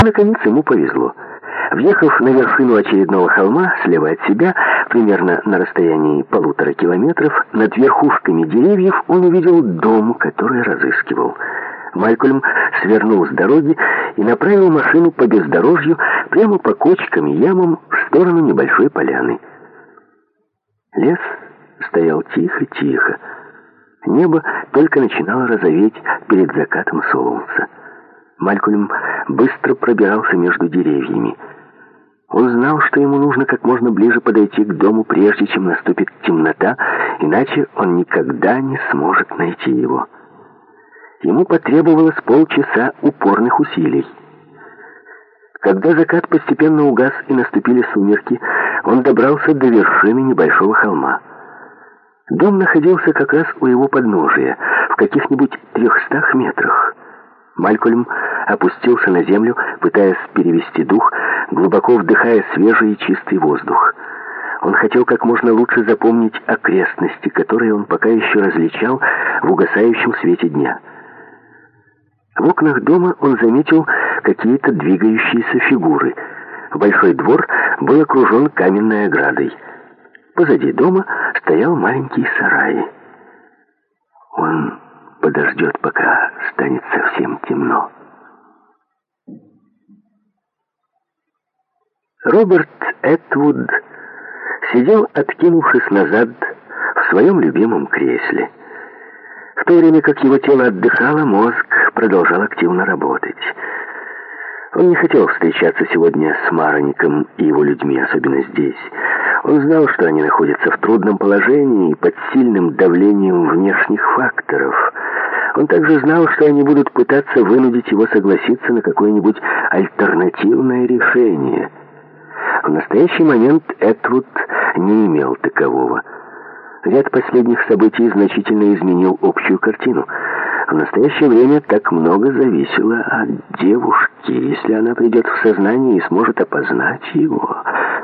Наконец ему повезло. Въехав на вершину очередного холма, слева от себя, примерно на расстоянии 1,5 километров, над верхушками деревьев он увидел дом, который разыскивал. Малькольм свернул с дороги и направил машину по бездорожью прямо по кочкам и ямам в сторону небольшой поляны. Лес стоял тихо-тихо. Небо только начинало розоветь перед закатом солнца. Малькольм быстро пробирался между деревьями. Он знал, что ему нужно как можно ближе подойти к дому, прежде чем наступит темнота, иначе он никогда не сможет найти его. Ему потребовалось полчаса упорных усилий. Когда закат постепенно угас и наступили сумерки, он добрался до вершины небольшого холма. Дом находился как раз у его подножия, в каких-нибудь 300 метрах. Малькольм опустился на землю, пытаясь перевести дух, глубоко вдыхая свежий и чистый воздух. Он хотел как можно лучше запомнить окрестности, которые он пока еще различал в угасающем свете дня. В окнах дома он заметил какие-то двигающиеся фигуры. Большой двор был окружен каменной оградой. Позади дома стоял маленький сарай. Он подождет, пока станет совсем темно. Роберт Этвуд сидел, откинувшись назад, в своем любимом кресле. В то время как его тело отдыхало, мозг продолжал активно работать. Он не хотел встречаться сегодня с Мароником и его людьми, особенно здесь. Он знал, что они находятся в трудном положении и под сильным давлением внешних факторов. Он также знал, что они будут пытаться вынудить его согласиться на какое-нибудь альтернативное решение. В настоящий момент Этвуд не имел такового. Ряд последних событий значительно изменил общую картину. В настоящее время так много зависело от девушки. Если она придет в сознание и сможет опознать его...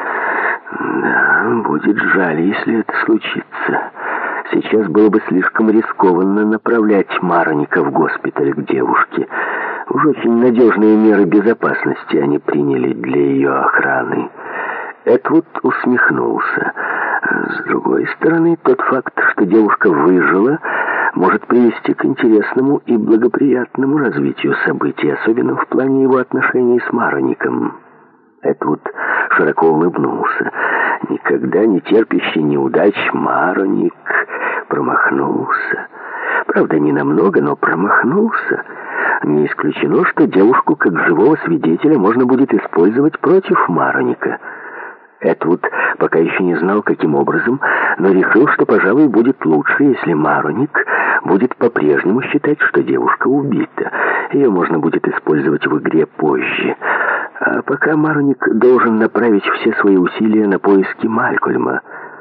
Да, будет жаль, если это случится. Сейчас было бы слишком рискованно направлять Мароника в госпиталь к девушке. Уж очень надежные меры безопасности они приняли для ее охраны. Этвуд усмехнулся. С другой стороны, тот факт, что девушка выжила, может привести к интересному и благоприятному развитию событий, особенно в плане его отношений с Мароником. Этвуд широко улыбнулся. Никогда не терпящий неудач Мароник промахнулся. Правда, не намного, но промахнулся. Не исключено, что девушку как живого свидетеля можно будет использовать против Мароника. Этвуд пока еще не знал, каким образом, но решил, что, пожалуй, будет лучше, если Мароник будет по-прежнему считать, что девушка убита. Ее можно будет использовать в игре позже. А пока Мароник должен направить все свои усилия на поиски Малькольма.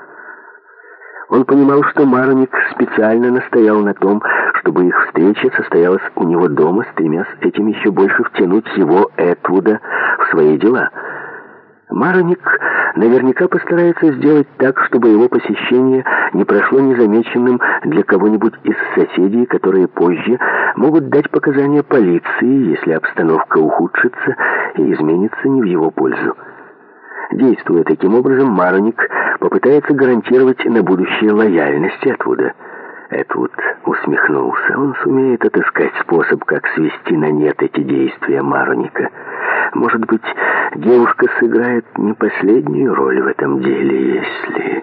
Он понимал, что Мароник специально настоял на том, чтобы их встреча состоялась у него дома, стремясь этим еще больше втянуть его, Этвуда, в свои дела. Мароник наверняка постарается сделать так, чтобы его посещение не прошло незамеченным для кого-нибудь из соседей, которые позже могут дать показания полиции, если обстановка ухудшится и изменится не в его пользу. Действуя таким образом, Мароник попытается гарантировать на будущее лояльность Этвуда. Этвуд усмехнулся. Он сумеет отыскать способ, как свести на нет эти действия Мароника. Может быть, девушка сыграет не последнюю роль в этом деле, если...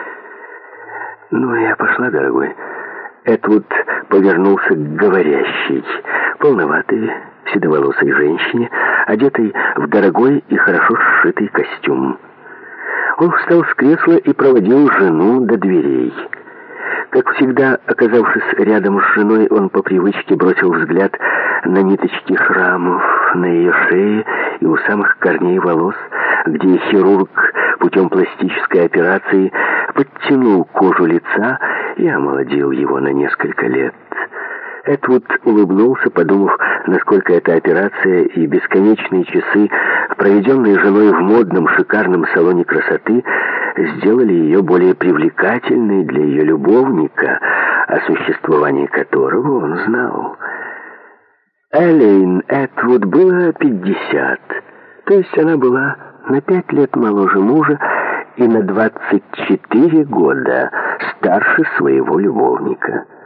Ну, я пошла, дорогой. Этвуд повернулся к говорящей, полноватой, седоволосой женщине, одетой в дорогой и хорошо сшитый костюм. Он встал с кресла и проводил жену до дверей. Как всегда, оказавшись рядом с женой, он по привычке бросил взгляд на ниточки шрамов на ее шее и у самых корней волос, где хирург путем пластической операции подтянул кожу лица и омолодил его на несколько лет. Этвуд улыбнулся, подумав, насколько эта операция и бесконечные часы, проведенные женой в модном шикарном салоне красоты, сделали ее более привлекательной для ее любовника, о существовании которого он знал. Элейн Этвуд было 50, то есть она была на 5 лет моложе мужа и на 24 года старше своего любовника.